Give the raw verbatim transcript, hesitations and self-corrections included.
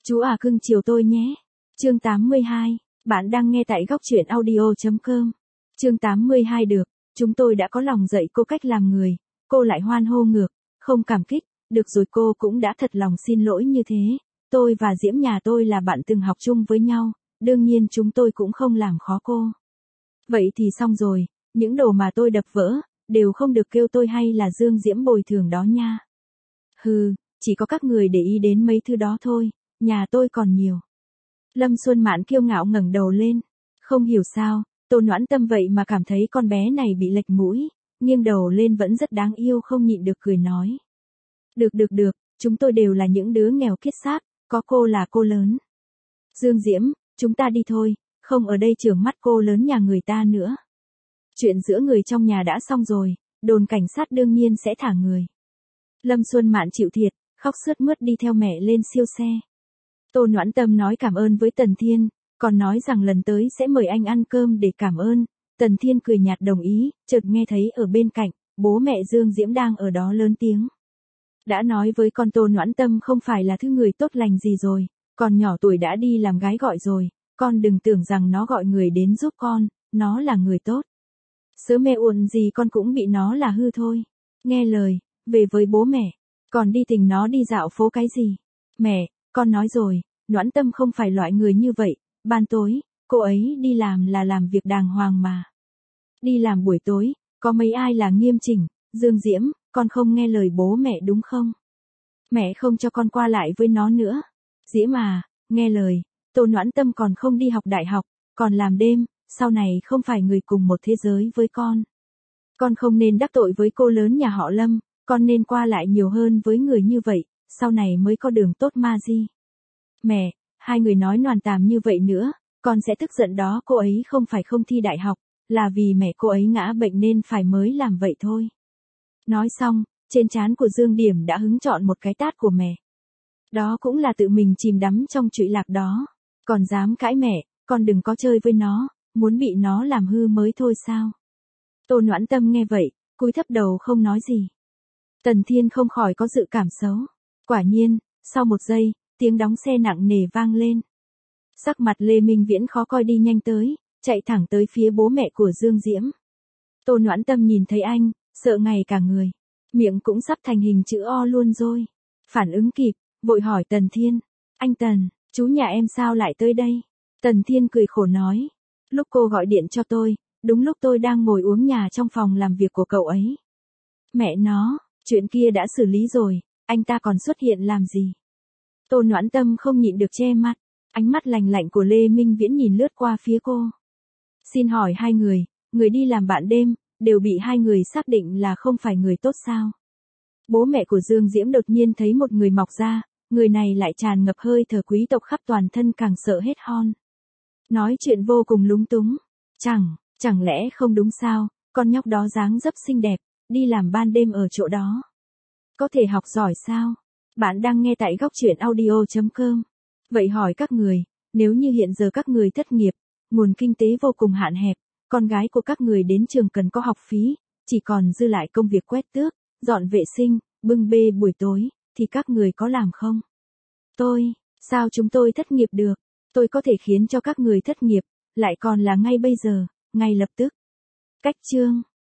Chú à cưng chiều tôi nhé. Chương tám mươi hai, bạn đang nghe tại góc truyện audio.com. Chương tám mươi hai được, chúng tôi đã có lòng dạy cô cách làm người, cô lại hoan hô ngược, không cảm kích, được rồi cô cũng đã thật lòng xin lỗi như thế. Tôi và Diễm nhà tôi là bạn từng học chung với nhau, đương nhiên chúng tôi cũng không làm khó cô. Vậy thì xong rồi, những đồ mà tôi đập vỡ, đều không được kêu tôi hay là Dương Diễm bồi thường đó nha. Hừ, chỉ có các người để ý đến mấy thứ đó thôi, nhà tôi còn nhiều. Lâm Xuân Mạn kiêu ngạo ngẩng đầu lên, không hiểu sao, Tô Noãn Tâm vậy mà cảm thấy con bé này bị lệch mũi, nghiêng đầu lên vẫn rất đáng yêu không nhịn được cười nói. Được được được, chúng tôi đều là những đứa nghèo kiết xác, có cô là cô lớn. Dương Diễm, chúng ta đi thôi, không ở đây trưởng mắt cô lớn nhà người ta nữa. Chuyện giữa người trong nhà đã xong rồi, đồn cảnh sát đương nhiên sẽ thả người. Lâm Xuân Mạn chịu thiệt, khóc sướt mướt đi theo mẹ lên siêu xe. Tô Noãn Tâm nói cảm ơn với Tần Thiên, còn nói rằng lần tới sẽ mời anh ăn cơm để cảm ơn. Tần Thiên cười nhạt đồng ý, chợt nghe thấy ở bên cạnh, bố mẹ Dương Diễm đang ở đó lớn tiếng. Đã nói với con Tô Noãn Tâm không phải là thứ người tốt lành gì rồi, còn nhỏ tuổi đã đi làm gái gọi rồi, con đừng tưởng rằng nó gọi người đến giúp con, nó là người tốt. Sớ mẹ uộn gì con cũng bị nó là hư thôi. Nghe lời, về với bố mẹ, còn đi tình nó đi dạo phố cái gì. Mẹ, con nói rồi, Noãn Tâm không phải loại người như vậy, ban tối, cô ấy đi làm là làm việc đàng hoàng mà. Đi làm buổi tối, có mấy ai là nghiêm chỉnh, Dương Diễm, con không nghe lời bố mẹ đúng không? Mẹ không cho con qua lại với nó nữa. Diễm à, nghe lời, Tô Noãn Tâm còn không đi học đại học, còn làm đêm, sau này không phải người cùng một thế giới với con. Con không nên đắc tội với cô lớn nhà họ Lâm, con nên qua lại nhiều hơn với người như vậy, sau này mới có đường tốt ma di. Mẹ, hai người nói noàn tàm như vậy nữa, con sẽ tức giận đó. Cô ấy không phải không thi đại học, là vì mẹ cô ấy ngã bệnh nên phải mới làm vậy thôi. Nói xong, trên trán của Dương Điểm đã hứng chọn một cái tát của mẹ. Đó cũng là tự mình chìm đắm trong trụy lạc đó. Còn dám cãi mẹ, con đừng có chơi với nó, muốn bị nó làm hư mới thôi sao. Tô Noãn Tâm nghe vậy, cúi thấp đầu không nói gì. Tần Thiên không khỏi có dự cảm xấu. Quả nhiên, sau một giây, tiếng đóng xe nặng nề vang lên. Sắc mặt Lê Minh Viễn khó coi đi nhanh tới, chạy thẳng tới phía bố mẹ của Dương Diễm. Tô Noãn Tâm nhìn thấy anh, sợ ngay cả người. Miệng cũng sắp thành hình chữ O luôn rồi. Phản ứng kịp, vội hỏi Tần Thiên. Anh Tần, chú nhà em sao lại tới đây? Tần Thiên cười khổ nói. Lúc cô gọi điện cho tôi, đúng lúc tôi đang ngồi uống trà trong phòng làm việc của cậu ấy. Mẹ nó, chuyện kia đã xử lý rồi, anh ta còn xuất hiện làm gì? Tô Noãn Tâm không nhịn được che mắt, ánh mắt lạnh lạnh của Lê Minh Viễn nhìn lướt qua phía cô. Xin hỏi hai người, người đi làm bạn đêm, đều bị hai người xác định là không phải người tốt sao? Bố mẹ của Dương Diễm đột nhiên thấy một người mọc ra, người này lại tràn ngập hơi thở quý tộc khắp toàn thân càng sợ hết hon. Nói chuyện vô cùng lúng túng. Chẳng, chẳng lẽ không đúng sao, con nhóc đó dáng dấp xinh đẹp, đi làm ban đêm ở chỗ đó. Có thể học giỏi sao? Bạn đang nghe tại góc truyện audio.com. Vậy hỏi các người, nếu như hiện giờ các người thất nghiệp, nguồn kinh tế vô cùng hạn hẹp, con gái của các người đến trường cần có học phí, chỉ còn dư lại công việc quét tước, dọn vệ sinh, bưng bê buổi tối, thì các người có làm không? Tôi, sao chúng tôi thất nghiệp được? Tôi có thể khiến cho các người thất nghiệp, lại còn là ngay bây giờ, ngay lập tức. Cách chương